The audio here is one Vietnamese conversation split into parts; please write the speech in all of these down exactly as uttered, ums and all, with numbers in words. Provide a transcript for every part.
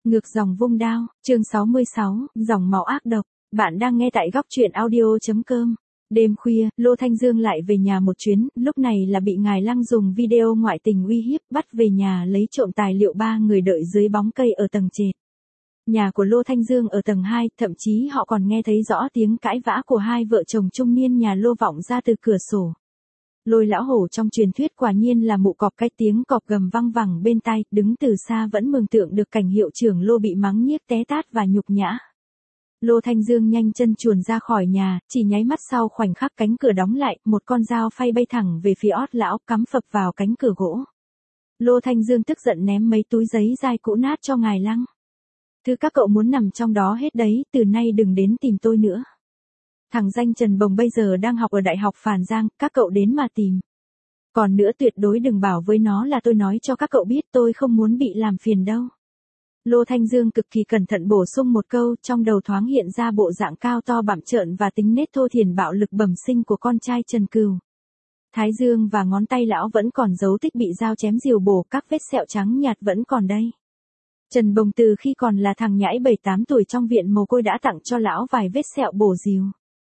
Ngược dòng vung đao, chương sáu mươi sáu, dòng máu ác độc. Bạn đang nghe tại góc truyện audio chấm com. Đêm khuya, Lô Thanh Dương lại về nhà một chuyến, lúc này là bị Ngài Lăng dùng video ngoại tình uy hiếp, bắt về nhà lấy trộm tài liệu ba người đợi dưới bóng cây ở tầng trệt. Nhà của Lô Thanh Dương ở tầng hai, thậm chí họ còn nghe thấy rõ tiếng cãi vã của hai vợ chồng trung niên nhà Lô vọng ra từ cửa sổ. Lôi lão hổ trong truyền thuyết quả nhiên là mụ cọp, cái tiếng cọp gầm văng vẳng bên tai, đứng từ xa vẫn mường tượng được cảnh hiệu trưởng Lô bị mắng nhiếc té tát và nhục nhã. Lô Thanh Dương nhanh chân chuồn ra khỏi nhà, chỉ nháy mắt sau khoảnh khắc cánh cửa đóng lại, một con dao phay bay thẳng về phía ót lão, cắm phập vào cánh cửa gỗ. Lô Thanh Dương tức giận ném mấy túi giấy dai cũ nát cho Ngài Lăng. Thứ các cậu muốn nằm trong đó hết đấy, từ nay đừng đến tìm tôi nữa. Thằng danh Trần Bồng bây giờ đang học ở Đại học Phàn Giang, các cậu đến mà tìm. Còn nữa tuyệt đối đừng bảo với nó là tôi nói cho các cậu biết, tôi không muốn bị làm phiền đâu. Lô Thanh Dương cực kỳ cẩn thận bổ sung một câu, trong đầu thoáng hiện ra bộ dạng cao to bặm trợn và tính nết thô thiển bạo lực bẩm sinh của con trai Trần Cừu. Thái dương và ngón tay lão vẫn còn dấu tích bị dao chém rìu bổ, các vết sẹo trắng nhạt vẫn còn đây. Trần Bồng từ khi còn là thằng nhãi bảy tám tuổi trong viện mồ côi đã tặng cho lão vài vết sẹo bổ rìu.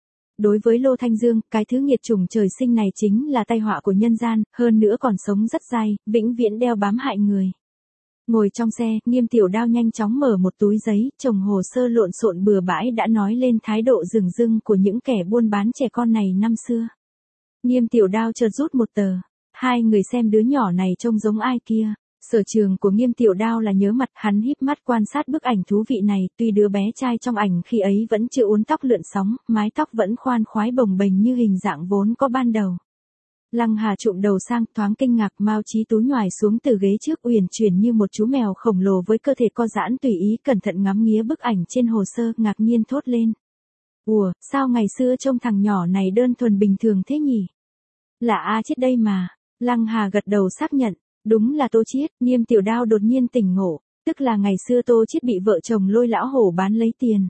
Đối với Lô Thanh Dương, cái thứ nghiệt chủng trời sinh này chính là tai họa của nhân gian, hơn nữa còn sống rất dai, vĩnh viễn đeo bám hại người. Ngồi trong xe, Nghiêm Tiểu Đao nhanh chóng mở một túi giấy, chồng hồ sơ lộn xộn bừa bãi đã nói lên thái độ rừng rưng của những kẻ buôn bán trẻ con này năm xưa. Nghiêm Tiểu Đao chợt rút một tờ. Hai người xem đứa nhỏ này trông giống ai kia. Sở trường của Nghiêm Tiểu Đao là nhớ mặt, hắn híp mắt quan sát bức ảnh thú vị này, tuy đứa bé trai trong ảnh khi ấy vẫn chưa uốn tóc lượn sóng, mái tóc vẫn khoan khoái bồng bềnh như hình dạng vốn có ban đầu. Lăng Hà trụm đầu sang, thoáng kinh ngạc, Mao Chí Tú nhoài xuống từ ghế trước uyển chuyển như một chú mèo khổng lồ với cơ thể co giãn tùy ý cẩn thận ngắm nghía bức ảnh trên hồ sơ, ngạc nhiên thốt lên. Ủa, sao ngày xưa trông thằng nhỏ này đơn thuần bình thường thế nhỉ? Là A Chiết đây mà. Lăng Hà gật đầu xác nhận. Đúng là Tô Chiết. Nghiêm Tiểu Đao đột nhiên tỉnh ngộ, tức là ngày xưa Tô Chiết bị vợ chồng Lôi lão hổ bán lấy tiền.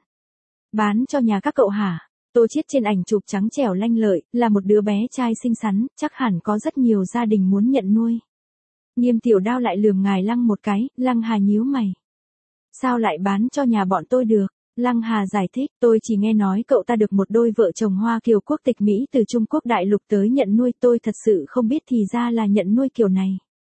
Bán cho nhà các cậu hả? Tô Chiết trên ảnh chụp trắng trẻo lanh lợi, là một đứa bé trai xinh xắn, chắc hẳn có rất nhiều gia đình muốn nhận nuôi. Nghiêm Tiểu Đao lại lườm Ngài Lăng một cái, Lăng Hà nhíu mày. Sao lại bán cho nhà bọn tôi được? Lăng Hà giải thích, tôi chỉ nghe nói cậu ta được một đôi vợ chồng Hoa Kiều quốc tịch Mỹ từ Trung Quốc đại lục tới nhận nuôi, tôi thật sự không biết thì ra là nhận nuôi kiểu này.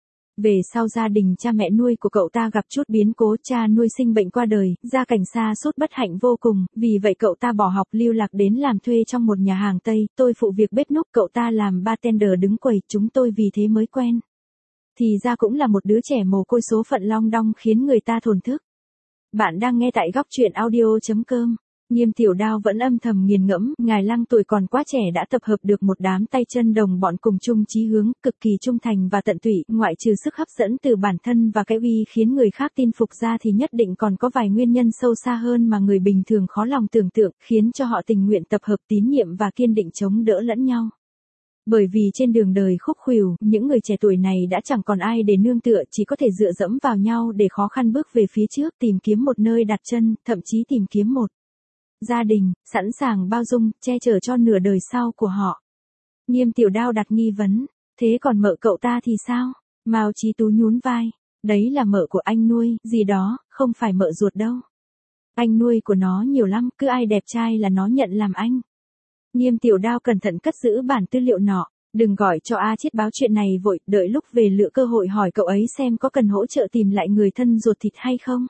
Về sau gia đình cha mẹ nuôi của cậu ta gặp chút biến cố, cha nuôi sinh bệnh qua đời, gia cảnh xa sút bất hạnh vô cùng, vì vậy cậu ta bỏ học lưu lạc đến làm thuê trong một nhà hàng Tây, tôi phụ việc bếp núc, cậu ta làm bartender đứng quầy, chúng tôi vì thế mới quen. Thì ra cũng là một đứa trẻ mồ côi số phận long đong khiến người ta thổn thức. Bạn đang nghe tại góc truyện audio chấm com. Nghiêm Tiểu Đao vẫn âm thầm nghiền ngẫm, Ngài Lăng tuổi còn quá trẻ đã tập hợp được một đám tay chân đồng bọn cùng chung chí hướng, cực kỳ trung thành và tận tụy, ngoại trừ sức hấp dẫn từ bản thân và cái uy khiến người khác tin phục ra thì nhất định còn có vài nguyên nhân sâu xa hơn mà người bình thường khó lòng tưởng tượng, khiến cho họ tình nguyện tập hợp tín nhiệm và kiên định chống đỡ lẫn nhau. Bởi vì trên đường đời khúc khuỷu, những người trẻ tuổi này đã chẳng còn ai để nương tựa, chỉ có thể dựa dẫm vào nhau để khó khăn bước về phía trước, tìm kiếm một nơi đặt chân, thậm chí tìm kiếm một gia đình, sẵn sàng bao dung, che chở cho nửa đời sau của họ. Nghiêm Tiểu Đao đặt nghi vấn, thế còn mợ cậu ta thì sao? Mao Chí Tú nhún vai, đấy là mợ của anh nuôi, gì đó, không phải mợ ruột đâu. Anh nuôi của nó nhiều lắm, cứ ai đẹp trai là nó nhận làm anh. Nghiêm Tiểu Đao cẩn thận cất giữ bản tư liệu nọ, đừng gọi cho A Chiết báo chuyện này vội, đợi lúc về lựa cơ hội hỏi cậu ấy xem có cần hỗ trợ tìm lại người thân ruột thịt hay không.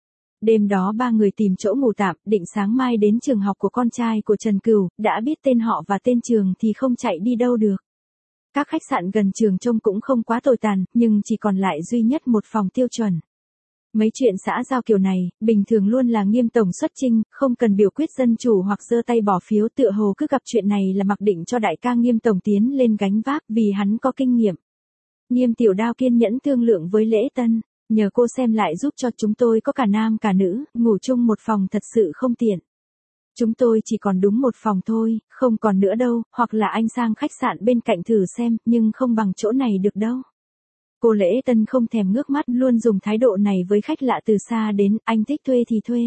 Đêm đó ba người tìm chỗ ngủ tạm, định sáng mai đến trường học của con trai của Trần Cừu, đã biết tên họ và tên trường thì không chạy đi đâu được. Các khách sạn gần trường trông cũng không quá tồi tàn, nhưng chỉ còn lại duy nhất một phòng tiêu chuẩn. Mấy chuyện xã giao kiểu này, bình thường luôn là Nghiêm tổng xuất chinh, không cần biểu quyết dân chủ hoặc giơ tay bỏ phiếu, tựa hồ cứ gặp chuyện này là mặc định cho đại ca Nghiêm tổng tiến lên gánh vác vì hắn có kinh nghiệm. Nghiêm Tiểu Đao kiên nhẫn thương lượng với Lễ Tân. Nhờ cô xem lại giúp cho chúng tôi có cả nam cả nữ, ngủ chung một phòng thật sự không tiện. Chúng tôi chỉ còn đúng một phòng thôi, không còn nữa đâu, hoặc là anh sang khách sạn bên cạnh thử xem, nhưng không bằng chỗ này được đâu. Cô Lễ Tân không thèm ngước mắt, luôn dùng thái độ này với khách lạ từ xa đến, anh thích thuê thì thuê.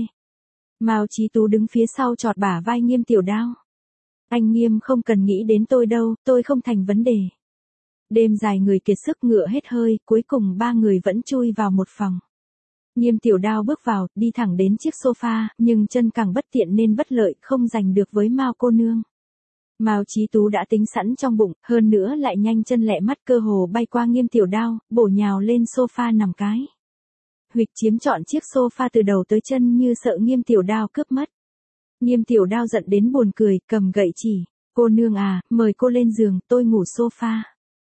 Mao Chí Tú đứng phía sau chọt bả vai Nghiêm Tiểu Đao. Anh Nghiêm không cần nghĩ đến tôi đâu, tôi không thành vấn đề. Đêm dài người kiệt sức ngựa hết hơi, cuối cùng ba người vẫn chui vào một phòng. Nghiêm Tiểu Đao bước vào, đi thẳng đến chiếc sofa, nhưng chân càng bất tiện nên bất lợi, không giành được với Mao cô nương. Mao Chí Tú đã tính sẵn trong bụng, hơn nữa lại nhanh chân lẹ mắt, cơ hồ bay qua Nghiêm Tiểu Đao, bổ nhào lên sofa nằm cái. Huỵch chiếm trọn chiếc sofa từ đầu tới chân như sợ Nghiêm Tiểu Đao cướp mất. Nghiêm Tiểu Đao giận đến buồn cười, cầm gậy chỉ, cô nương à, mời cô lên giường, tôi ngủ sofa.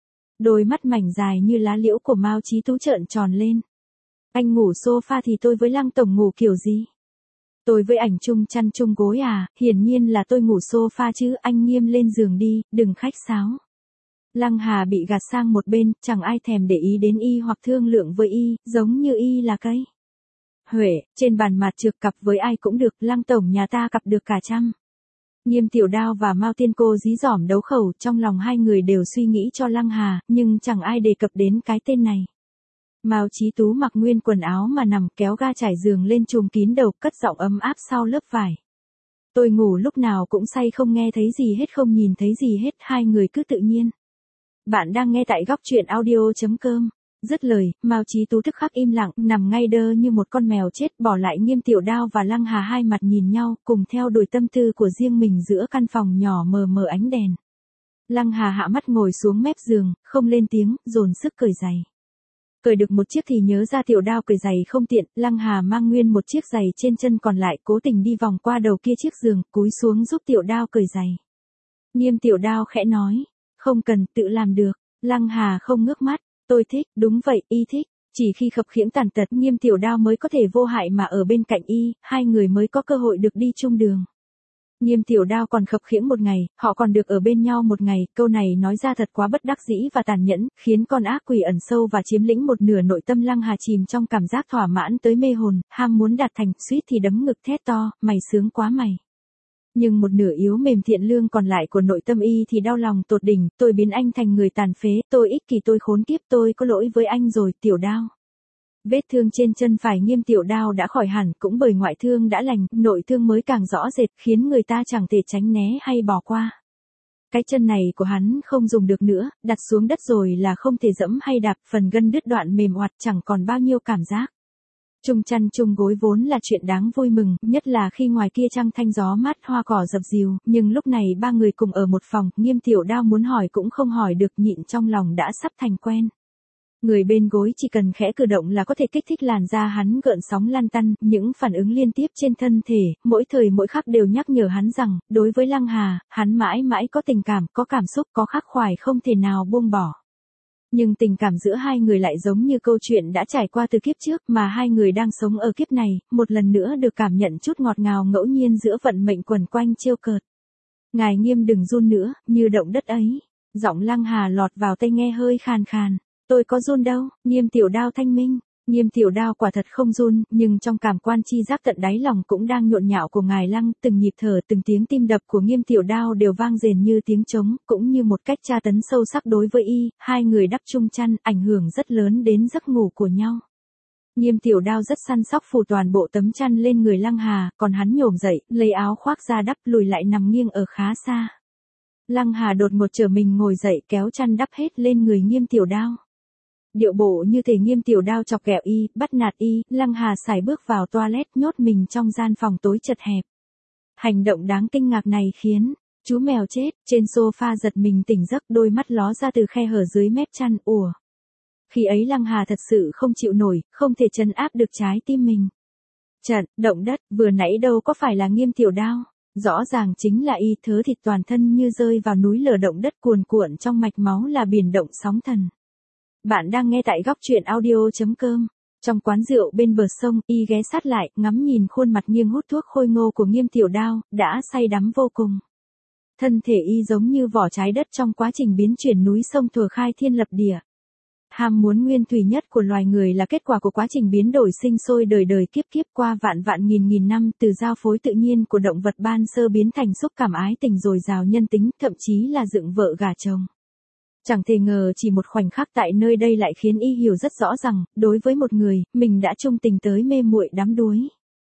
Đôi mắt mảnh dài như lá liễu của Mao Chí Tú trợn tròn lên. Anh ngủ sofa thì tôi với Lăng tổng ngủ kiểu gì? Tôi với ảnh chung chăn chung gối à, hiển nhiên là tôi ngủ sofa chứ, anh Nghiêm lên giường đi, đừng khách sáo. Lăng Hà bị gạt sang một bên, chẳng ai thèm để ý đến y hoặc thương lượng với y, giống như y là cây Huệ, trên bàn mặt trược cặp với ai cũng được, Lăng tổng nhà ta cặp được cả trăm. Nghiêm Tiểu Đao và Mao Tiên Cô dí dỏm đấu khẩu, trong lòng hai người đều suy nghĩ cho Lăng Hà, nhưng chẳng ai đề cập đến cái tên này. Mao Chí Tú mặc nguyên quần áo mà nằm, kéo ga trải giường lên trùm kín đầu, cất giọng ấm áp sau lớp vải. Tôi ngủ lúc nào cũng say, không nghe thấy gì hết, không nhìn thấy gì hết, hai người cứ tự nhiên. Bạn đang nghe tại góc truyện audio chấm com. Dứt lời, Mao Chí Tú tức khắc im lặng, nằm ngay đơ như một con mèo chết, bỏ lại Nghiêm Tiểu Đao và Lăng Hà hai mặt nhìn nhau, cùng theo đuổi tâm tư của riêng mình giữa căn phòng nhỏ mờ mờ ánh đèn. Lăng Hà hạ mắt ngồi xuống mép giường, không lên tiếng, dồn sức cởi giày. Cởi được một chiếc thì nhớ ra Tiểu Đao cởi giày không tiện, Lăng Hà mang nguyên một chiếc giày trên chân còn lại, cố tình đi vòng qua đầu kia chiếc giường, cúi xuống giúp Tiểu Đao cởi giày. Nghiêm Tiểu Đao khẽ nói, không cần, tự làm được. Lăng Hà không ngước mắt, tôi thích, đúng vậy, y thích. Chỉ khi khập khiễng tàn tật, Nghiêm Tiểu Đao mới có thể vô hại mà ở bên cạnh y, hai người mới có cơ hội được đi chung đường. Nghiêm Tiểu Đao còn khập khiễng một ngày, họ còn được ở bên nhau một ngày, câu này nói ra thật quá bất đắc dĩ và tàn nhẫn, khiến con ác quỷ ẩn sâu và chiếm lĩnh một nửa nội tâm Lăng Hà chìm trong cảm giác thỏa mãn tới mê hồn, ham muốn đạt thành, suýt thì đấm ngực thét to, mày sướng quá mày. Nhưng một nửa yếu mềm thiện lương còn lại của nội tâm y thì đau lòng tột đỉnh, tôi biến anh thành người tàn phế, tôi ích kỷ, tôi khốn kiếp, tôi có lỗi với anh rồi, Tiểu Đao. Vết thương trên chân phải Nghiêm Tiểu Đao đã khỏi hẳn, cũng bởi ngoại thương đã lành, nội thương mới càng rõ rệt, khiến người ta chẳng thể tránh né hay bỏ qua. Cái chân này của hắn không dùng được nữa, đặt xuống đất rồi là không thể dẫm hay đạp, phần gân đứt đoạn mềm oặt, chẳng còn bao nhiêu cảm giác. Chung chăn chung gối vốn là chuyện đáng vui mừng, nhất là khi ngoài kia trăng thanh gió mát, hoa cỏ dập dìu, nhưng lúc này ba người cùng ở một phòng, Nghiêm Tiểu Đao muốn hỏi cũng không hỏi được, nhịn trong lòng đã sắp thành quen. Người bên gối chỉ cần khẽ cử động là có thể kích thích làn da hắn gợn sóng lăn tăn, những phản ứng liên tiếp trên thân thể, mỗi thời mỗi khắc đều nhắc nhở hắn rằng, đối với Lăng Hà, hắn mãi mãi có tình cảm, có cảm xúc, có khắc khoải không thể nào buông bỏ. Nhưng tình cảm giữa hai người lại giống như câu chuyện đã trải qua từ kiếp trước, mà hai người đang sống ở kiếp này, một lần nữa được cảm nhận chút ngọt ngào ngẫu nhiên giữa vận mệnh quần quanh trêu cợt. Ngài Nghiêm đừng run nữa, như động đất ấy. Giọng Lăng Hà lọt vào tai nghe hơi khàn khàn. Tôi có run đâu, Nghiêm Tiểu Đao thanh minh. Nghiêm Tiểu Đao quả thật không run, nhưng trong cảm quan chi giác tận đáy lòng cũng đang nhộn nhạo của ngài Lăng, từng nhịp thở, từng tiếng tim đập của Nghiêm Tiểu Đao đều vang rền như tiếng trống, cũng như một cách tra tấn sâu sắc đối với y, hai người đắp chung chăn, ảnh hưởng rất lớn đến giấc ngủ của nhau. Nghiêm Tiểu Đao rất săn sóc phủ toàn bộ tấm chăn lên người Lăng Hà, còn hắn nhổm dậy, lấy áo khoác ra đắp, lùi lại nằm nghiêng ở khá xa. Lăng Hà đột ngột trở mình ngồi dậy, kéo chăn đắp hết lên người Nghiêm Tiểu Đao. Điệu bộ như thể Nghiêm Tiểu Đao chọc ghẹo y, bắt nạt y, Lăng Hà sải bước vào toilet, nhốt mình trong gian phòng tối chật hẹp. Hành động đáng kinh ngạc này khiến chú mèo chết trên sofa giật mình tỉnh giấc, đôi mắt ló ra từ khe hở dưới mép chăn, ùa. Khi ấy Lăng Hà thật sự không chịu nổi, không thể trấn áp được trái tim mình. Trận động đất vừa nãy đâu có phải là Nghiêm Tiểu Đao, rõ ràng chính là y, thớ thịt toàn thân như rơi vào núi lở, động đất cuồn cuộn trong mạch máu là biển động sóng thần. Bạn đang nghe tại góc truyện audio chấm com. Trong quán rượu bên bờ sông, y ghé sát lại, ngắm nhìn khuôn mặt nghiêng hút thuốc khôi ngô của Nghiêm Tiểu Đao, đã say đắm vô cùng. Thân thể y giống như vỏ trái đất trong quá trình biến chuyển núi sông thuở khai thiên lập địa. Ham muốn nguyên thủy nhất của loài người là kết quả của quá trình biến đổi sinh sôi đời đời kiếp kiếp qua vạn vạn nghìn nghìn năm, từ giao phối tự nhiên của động vật ban sơ biến thành xúc cảm ái tình dồi dào nhân tính, thậm chí là dựng vợ gả chồng. Chẳng thể ngờ chỉ một khoảnh khắc tại nơi đây lại khiến y hiểu rất rõ rằng, đối với một người, mình đã trung tình tới mê muội đắm đuối.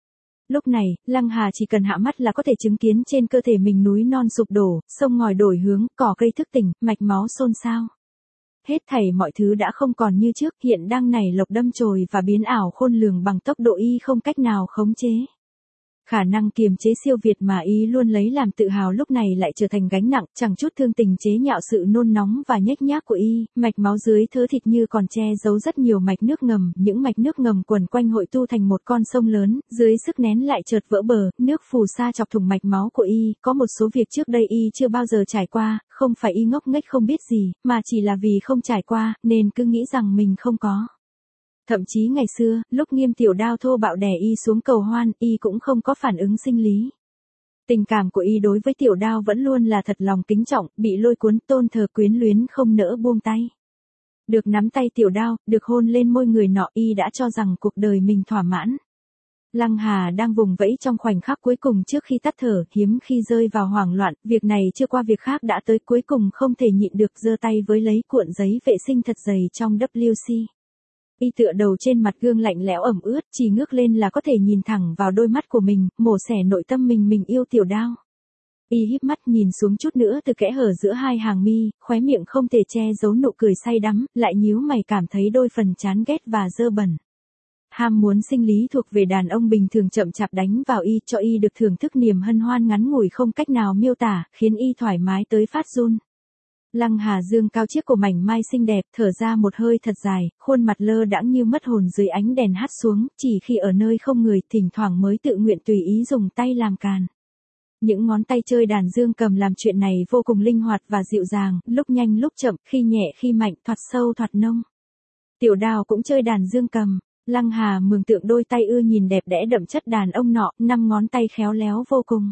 Lúc này, Lăng Hà chỉ cần hạ mắt là có thể chứng kiến trên cơ thể mình núi non sụp đổ, sông ngòi đổi hướng, cỏ cây thức tỉnh, mạch máu xôn xao. hết thảy mọi thứ đã không còn như trước, hiện đang nảy lộc đâm chồi và biến ảo khôn lường bằng tốc độ y không cách nào khống chế. Khả năng kiềm chế siêu việt mà y luôn lấy làm tự hào lúc này lại trở thành gánh nặng, chẳng chút thương tình chế nhạo sự nôn nóng và nhếch nhác của y, mạch máu dưới thớ thịt như còn che giấu rất nhiều mạch nước ngầm, những mạch nước ngầm quần quanh hội tu thành một con sông lớn, dưới sức nén lại chợt vỡ bờ, nước phù sa chọc thủng mạch máu của y, có một số việc trước đây y chưa bao giờ trải qua, không phải y ngốc nghếch không biết gì, mà chỉ là vì không trải qua, nên cứ nghĩ rằng mình không có. Thậm chí ngày xưa, lúc Nghiêm Tiểu Đao thô bạo đè y xuống cầu hoan, y cũng không có phản ứng sinh lý. Tình cảm của y đối với Tiểu Đao vẫn luôn là thật lòng kính trọng, bị lôi cuốn tôn thờ quyến luyến không nỡ buông tay. Được nắm tay Tiểu Đao, được hôn lên môi người nọ, y đã cho rằng cuộc đời mình thỏa mãn. Lăng Hà đang vùng vẫy trong khoảnh khắc cuối cùng trước khi tắt thở, hiếm khi rơi vào hoảng loạn, việc này chưa qua việc khác đã tới, cuối cùng không thể nhịn được giơ tay với lấy cuộn giấy vệ sinh thật dày trong W C. Y tựa đầu trên mặt gương lạnh lẽo ẩm ướt, chỉ ngước lên là có thể nhìn thẳng vào đôi mắt của mình, mổ xẻ nội tâm mình mình yêu Tiểu Đao. Y híp mắt nhìn xuống chút nữa từ kẽ hở giữa hai hàng mi, khóe miệng không thể che giấu nụ cười say đắm, lại nhíu mày cảm thấy đôi phần chán ghét và dơ bẩn. Ham muốn sinh lý thuộc về đàn ông bình thường chậm chạp đánh vào y, cho y được thưởng thức niềm hân hoan ngắn ngủi không cách nào miêu tả, khiến y thoải mái tới phát run. Lăng Hà dương cao chiếc cổ mảnh mai xinh đẹp, thở ra một hơi thật dài, khuôn mặt lơ đãng như mất hồn dưới ánh đèn hắt xuống, chỉ khi ở nơi không người, thỉnh thoảng mới tự nguyện tùy ý dùng tay làm càn. Những ngón tay chơi đàn dương cầm làm chuyện này vô cùng linh hoạt và dịu dàng, lúc nhanh lúc chậm, khi nhẹ khi mạnh, thoạt sâu thoạt nông. Tiểu Đao cũng chơi đàn dương cầm. Lăng Hà mường tượng đôi tay ưa nhìn đẹp đẽ đậm chất đàn ông nọ, năm ngón tay khéo léo vô cùng.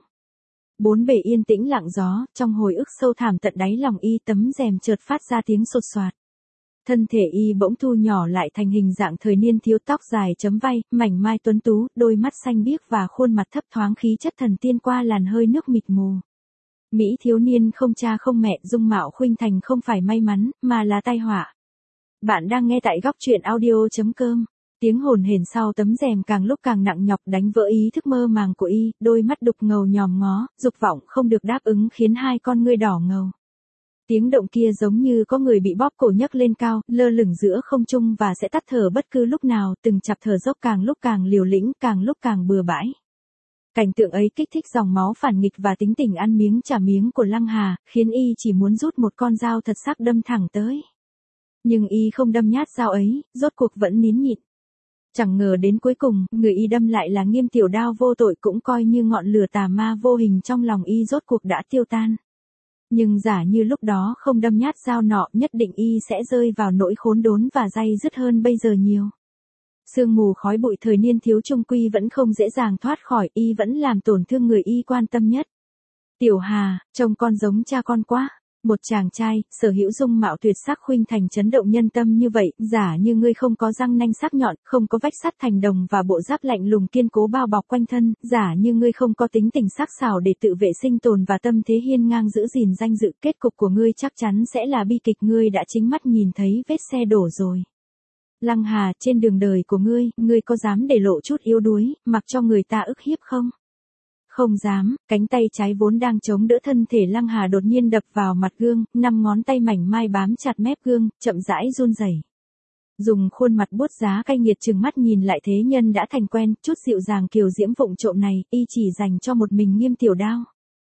Bốn bề yên tĩnh lặng gió, trong hồi ức sâu thẳm tận đáy lòng y, tấm rèm chợt phát ra tiếng sột soạt. Thân thể y bỗng thu nhỏ lại thành hình dạng thời niên thiếu, tóc dài chấm vai, mảnh mai tuấn tú, đôi mắt xanh biếc và khuôn mặt thấp thoáng khí chất thần tiên qua làn hơi nước mịt mù. Mỹ thiếu niên không cha không mẹ, dung mạo khuynh thành không phải may mắn, mà là tai họa. Bạn đang nghe tại góc truyện audio chấm com. Tiếng hồn hển sau tấm rèm càng lúc càng nặng nhọc đánh vỡ ý thức mơ màng của y, đôi mắt đục ngầu nhòm ngó, dục vọng không được đáp ứng khiến hai con ngươi đỏ ngầu. Tiếng động kia giống như có người bị bóp cổ nhấc lên cao, lơ lửng giữa không trung và sẽ tắt thở bất cứ lúc nào, từng chặp thở dốc càng lúc càng liều lĩnh, càng lúc càng bừa bãi. Cảnh tượng ấy kích thích dòng máu phản nghịch và tính tình ăn miếng trả miếng của Lăng Hà, khiến y chỉ muốn rút một con dao thật sắc đâm thẳng tới. Nhưng y không đâm nhát dao ấy, rốt cuộc vẫn nín nhịn. Chẳng ngờ đến cuối cùng, người y đâm lại là Nghiêm Tiểu Đao vô tội, cũng coi như ngọn lửa tà ma vô hình trong lòng y rốt cuộc đã tiêu tan. Nhưng giả như lúc đó không đâm nhát dao nọ, nhất định y sẽ rơi vào nỗi khốn đốn và day dứt hơn bây giờ nhiều. Sương mù khói bụi thời niên thiếu trung quy vẫn không dễ dàng thoát khỏi, y vẫn làm tổn thương người y quan tâm nhất. Tiểu Hà, trông con giống cha con quá. Một chàng trai, sở hữu dung mạo tuyệt sắc khuynh thành chấn động nhân tâm như vậy, giả như ngươi không có răng nanh sắc nhọn, không có vách sắt thành đồng và bộ giáp lạnh lùng kiên cố bao bọc quanh thân, giả như ngươi không có tính tình sắc sảo để tự vệ sinh tồn và tâm thế hiên ngang giữ gìn danh dự, kết cục của ngươi chắc chắn sẽ là bi kịch, ngươi đã chính mắt nhìn thấy vết xe đổ rồi. Lăng Hà, trên đường đời của ngươi, ngươi có dám để lộ chút yếu đuối, mặc cho người ta ức hiếp không? Không dám. Cánh tay trái vốn đang chống đỡ thân thể Lăng Hà đột nhiên đập vào mặt gương, năm ngón tay mảnh mai bám chặt mép gương, chậm rãi run rẩy. Dùng khuôn mặt buốt giá cay nghiệt trừng mắt nhìn lại thế nhân đã thành quen, chút dịu dàng kiều diễm vụng trộm này, y chỉ dành cho một mình Nghiêm Tiểu Đao.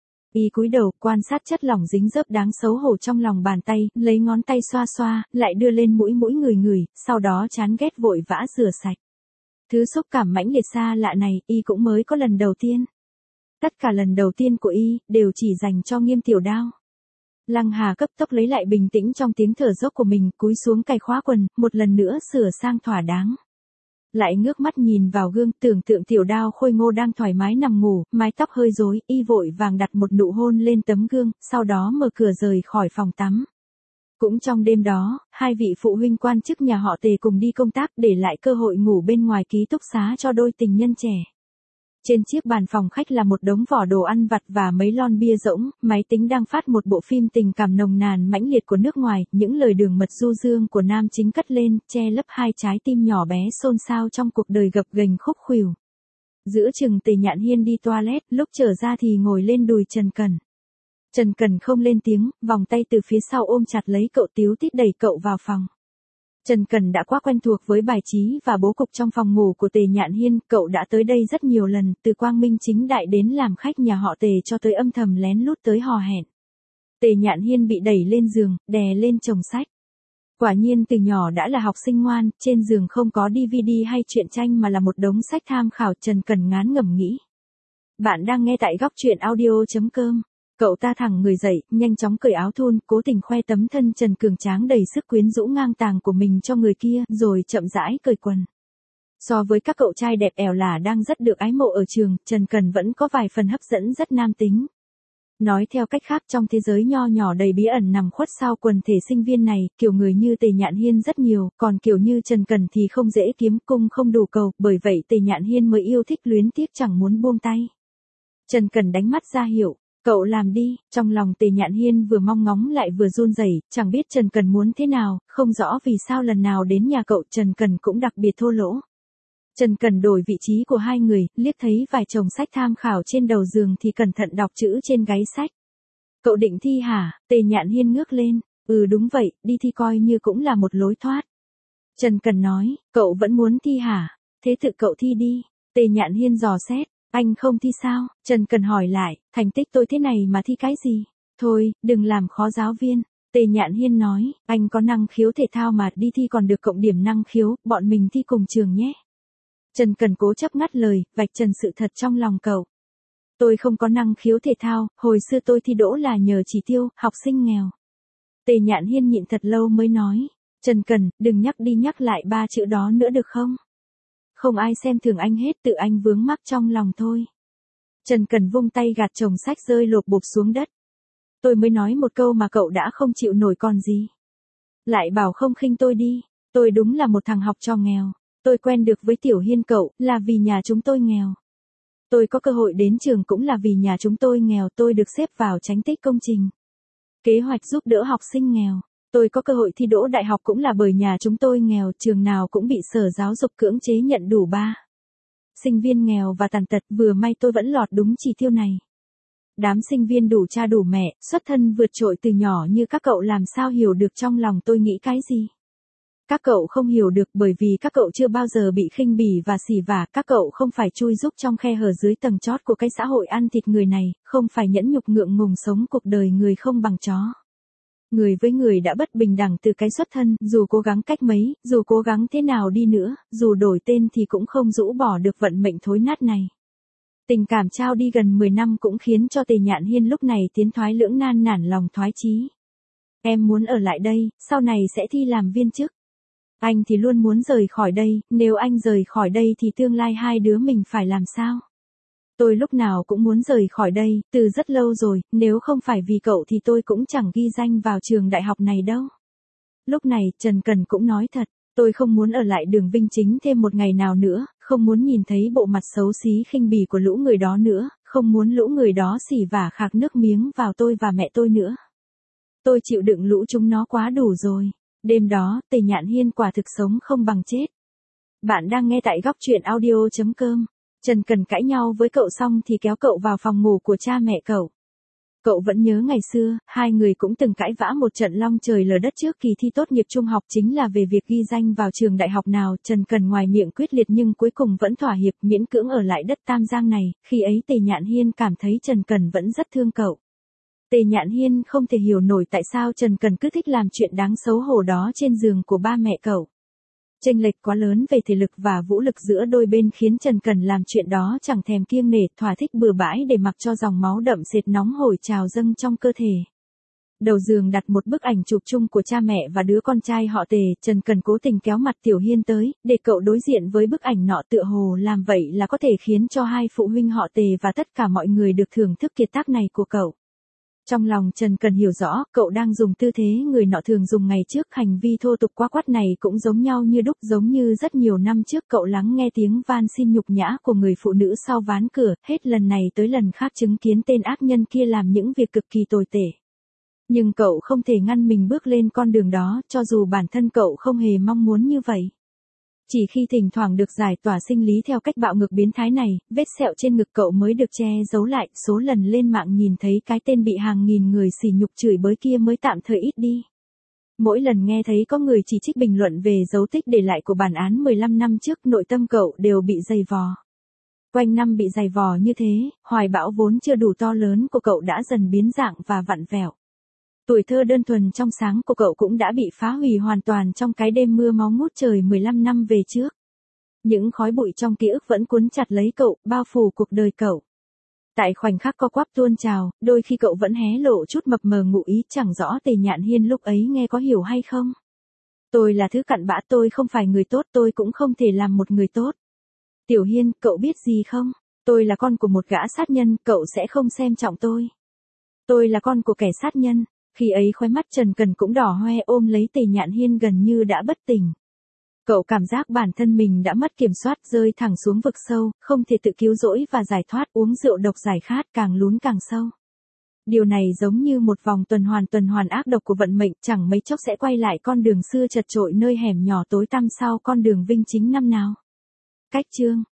Y cúi đầu, quan sát chất lỏng dính dớp đáng xấu hổ trong lòng bàn tay, lấy ngón tay xoa xoa, lại đưa lên mũi mũi người người, sau đó chán ghét vội vã rửa sạch. Thứ xúc cảm mãnh liệt xa lạ này, y cũng mới có lần đầu tiên. Tất cả lần đầu tiên của y, đều chỉ dành cho Nghiêm Tiểu Đao. Lăng Hà cấp tốc lấy lại bình tĩnh trong tiếng thở dốc của mình, cúi xuống cài khóa quần, một lần nữa sửa sang thỏa đáng. Lại ngước mắt nhìn vào gương, tưởng tượng Tiểu Đao khôi ngô đang thoải mái nằm ngủ, mái tóc hơi rối, y vội vàng đặt một nụ hôn lên tấm gương, sau đó mở cửa rời khỏi phòng tắm. Cũng trong đêm đó, hai vị phụ huynh quan chức nhà họ Tề cùng đi công tác, để lại cơ hội ngủ bên ngoài ký túc xá cho đôi tình nhân trẻ. Trên chiếc bàn phòng khách là một đống vỏ đồ ăn vặt và mấy lon bia rỗng, máy tính đang phát một bộ phim tình cảm nồng nàn mãnh liệt của nước ngoài, những lời đường mật du dương của nam chính cất lên, che lấp hai trái tim nhỏ bé xôn xao trong cuộc đời gập ghềnh khúc khuỷu. Giữa chừng Tề Nhạn Hiên đi toilet, lúc trở ra thì ngồi lên đùi Trần Cẩn. Trần Cần không lên tiếng, vòng tay từ phía sau ôm chặt lấy cậu tíu tít đẩy cậu vào phòng. Trần Cần đã quá quen thuộc với bài trí và bố cục trong phòng ngủ của Tề Nhạn Hiên, cậu đã tới đây rất nhiều lần, từ quang minh chính đại đến làm khách nhà họ Tề cho tới âm thầm lén lút tới hò hẹn. Tề Nhạn Hiên bị đẩy lên giường, đè lên chồng sách. Quả nhiên từ nhỏ đã là học sinh ngoan, trên giường không có đê vê đê hay truyện tranh mà là một đống sách tham khảo. Trần Cần ngán ngẩm nghĩ. Bạn đang nghe tại góc truyện audio chấm com. Cậu ta thẳng người dậy, nhanh chóng cởi áo thun, cố tình khoe tấm thân trần cường tráng đầy sức quyến rũ ngang tàng của mình cho người kia, rồi chậm rãi cởi quần. So với các cậu trai đẹp ẻo lả đang rất được ái mộ ở trường, Trần Cần vẫn có vài phần hấp dẫn rất nam tính. Nói theo cách khác, trong thế giới nho nhỏ đầy bí ẩn nằm khuất sau quần thể sinh viên này, kiểu người như Tề Nhạn Hiên rất nhiều, còn kiểu như Trần Cần thì không dễ kiếm, cung không đủ cầu, bởi vậy Tề Nhạn Hiên mới yêu thích luyến tiếc chẳng muốn buông tay. Trần Cần đánh mắt ra hiệu. Cậu làm đi, trong lòng Tề Nhạn Hiên vừa mong ngóng lại vừa run rẩy, chẳng biết Trần Cần muốn thế nào, không rõ vì sao lần nào đến nhà cậu Trần Cần cũng đặc biệt thô lỗ. Trần Cần đổi vị trí của hai người, liếc thấy vài chồng sách tham khảo trên đầu giường thì cẩn thận đọc chữ trên gáy sách. Cậu định thi hả? Tề Nhạn Hiên ngước lên, ừ đúng vậy, đi thi coi như cũng là một lối thoát. Trần Cần nói, cậu vẫn muốn thi hả? Thế tự cậu thi đi. Tề Nhạn Hiên dò xét. Anh không thi sao? Trần Cần hỏi lại, thành tích tôi thế này mà thi cái gì? Thôi, đừng làm khó giáo viên. Tề Nhạn Hiên nói, anh có năng khiếu thể thao mà, đi thi còn được cộng điểm năng khiếu, bọn mình thi cùng trường nhé. Trần Cần cố chấp ngắt lời, vạch trần sự thật trong lòng cậu. Tôi không có năng khiếu thể thao, hồi xưa tôi thi đỗ là nhờ chỉ tiêu, học sinh nghèo. Tề Nhạn Hiên nhịn thật lâu mới nói, Trần Cần, đừng nhắc đi nhắc lại ba chữ đó nữa được không? Không ai xem thường anh hết, tự anh vướng mắc trong lòng thôi. Trần Cần vung tay gạt chồng sách rơi lộp bộp xuống đất. Tôi mới nói một câu mà cậu đã không chịu nổi còn gì. Lại bảo không khinh tôi đi, tôi đúng là một thằng học trò nghèo. Tôi quen được với Tiểu Hiên cậu, là vì nhà chúng tôi nghèo. Tôi có cơ hội đến trường cũng là vì nhà chúng tôi nghèo, tôi được xếp vào tránh tích công trình. Kế hoạch giúp đỡ học sinh nghèo. Tôi có cơ hội thi đỗ đại học cũng là bởi nhà chúng tôi nghèo, trường nào cũng bị sở giáo dục cưỡng chế nhận đủ ba. Sinh viên nghèo và tàn tật, vừa may tôi vẫn lọt đúng chỉ tiêu này. Đám sinh viên đủ cha đủ mẹ, xuất thân vượt trội từ nhỏ như các cậu làm sao hiểu được trong lòng tôi nghĩ cái gì. Các cậu không hiểu được bởi vì các cậu chưa bao giờ bị khinh bỉ và xỉ vả, các cậu không phải chui rúc trong khe hở dưới tầng chót của cái xã hội ăn thịt người này, không phải nhẫn nhục ngượng ngùng sống cuộc đời người không bằng chó. Người với người đã bất bình đẳng từ cái xuất thân, dù cố gắng cách mấy, dù cố gắng thế nào đi nữa, dù đổi tên thì cũng không rũ bỏ được vận mệnh thối nát này. Tình cảm trao đi gần mười năm cũng khiến cho Tề Nhạn Hiên lúc này tiến thoái lưỡng nan nản lòng thoái chí. Em muốn ở lại đây, sau này sẽ thi làm viên chức. Anh thì luôn muốn rời khỏi đây, nếu anh rời khỏi đây thì tương lai hai đứa mình phải làm sao? Tôi lúc nào cũng muốn rời khỏi đây, từ rất lâu rồi, nếu không phải vì cậu thì tôi cũng chẳng ghi danh vào trường đại học này đâu. Lúc này, Trần Cần cũng nói thật, tôi không muốn ở lại đường Vinh Chính thêm một ngày nào nữa, không muốn nhìn thấy bộ mặt xấu xí khinh bỉ của lũ người đó nữa, không muốn lũ người đó xỉ vả khạc nước miếng vào tôi và mẹ tôi nữa. Tôi chịu đựng lũ chúng nó quá đủ rồi. Đêm đó, Tề Nhạn Hiên quả thực sống không bằng chết. Bạn đang nghe tại góc truyện audio chấm com. Trần Cần cãi nhau với cậu xong thì kéo cậu vào phòng ngủ của cha mẹ cậu. Cậu vẫn nhớ ngày xưa, hai người cũng từng cãi vã một trận long trời lở đất trước kỳ thi tốt nghiệp trung học, chính là về việc ghi danh vào trường đại học nào. Trần Cần ngoài miệng quyết liệt nhưng cuối cùng vẫn thỏa hiệp, miễn cưỡng ở lại đất Tam Giang này. Khi ấy Tề Nhạn Hiên cảm thấy Trần Cần vẫn rất thương cậu. Tề Nhạn Hiên không thể hiểu nổi tại sao Trần Cần cứ thích làm chuyện đáng xấu hổ đó trên giường của ba mẹ cậu. Chênh lệch quá lớn về thể lực và vũ lực giữa đôi bên khiến Trần Cần làm chuyện đó chẳng thèm kiêng nể, thỏa thích bừa bãi để mặc cho dòng máu đậm sệt nóng hổi trào dâng trong cơ thể. Đầu giường đặt một bức ảnh chụp chung của cha mẹ và đứa con trai họ Tề, Trần Cần cố tình kéo mặt Tiểu Hiên tới, để cậu đối diện với bức ảnh nọ, tựa hồ làm vậy là có thể khiến cho hai phụ huynh họ Tề và tất cả mọi người được thưởng thức kiệt tác này của cậu. Trong lòng Trần Cần hiểu rõ, cậu đang dùng tư thế người nọ thường dùng ngày trước, hành vi thô tục quá quắt này cũng giống nhau như đúc, giống như rất nhiều năm trước cậu lắng nghe tiếng van xin nhục nhã của người phụ nữ sau ván cửa, hết lần này tới lần khác chứng kiến tên ác nhân kia làm những việc cực kỳ tồi tệ. Nhưng cậu không thể ngăn mình bước lên con đường đó, cho dù bản thân cậu không hề mong muốn như vậy. Chỉ khi thỉnh thoảng được giải tỏa sinh lý theo cách bạo ngược biến thái này, vết sẹo trên ngực cậu mới được che giấu lại, số lần lên mạng nhìn thấy cái tên bị hàng nghìn người sỉ nhục chửi bới kia mới tạm thời ít đi. Mỗi lần nghe thấy có người chỉ trích bình luận về dấu tích để lại của bản án mười lăm năm trước, nội tâm cậu đều bị dày vò. Quanh năm bị dày vò như thế, hoài bão vốn chưa đủ to lớn của cậu đã dần biến dạng và vặn vẹo. Tuổi thơ đơn thuần trong sáng của cậu cũng đã bị phá hủy hoàn toàn trong cái đêm mưa máu ngút trời mười lăm năm về trước. Những khói bụi trong ký ức vẫn cuốn chặt lấy cậu, bao phủ cuộc đời cậu. Tại khoảnh khắc co quắp tuôn trào, đôi khi cậu vẫn hé lộ chút mập mờ ngụ ý, chẳng rõ Tề Nhạn Hiên lúc ấy nghe có hiểu hay không. Tôi là thứ cặn bã, tôi không phải người tốt, tôi cũng không thể làm một người tốt. Tiểu Hiên, cậu biết gì không? Tôi là con của một gã sát nhân, cậu sẽ không xem trọng tôi. Tôi là con của kẻ sát nhân. Khi ấy khóe mắt Trần Cần cũng đỏ hoe ôm lấy Tề Nhạn Hiên gần như đã bất tỉnh. Cậu cảm giác bản thân mình đã mất kiểm soát, rơi thẳng xuống vực sâu, không thể tự cứu rỗi và giải thoát, uống rượu độc giải khát càng lún càng sâu. Điều này giống như một vòng tuần hoàn tuần hoàn ác độc của vận mệnh, chẳng mấy chốc sẽ quay lại con đường xưa chật chội nơi hẻm nhỏ tối tăm sau con đường Vinh Chính năm nào. Cách chương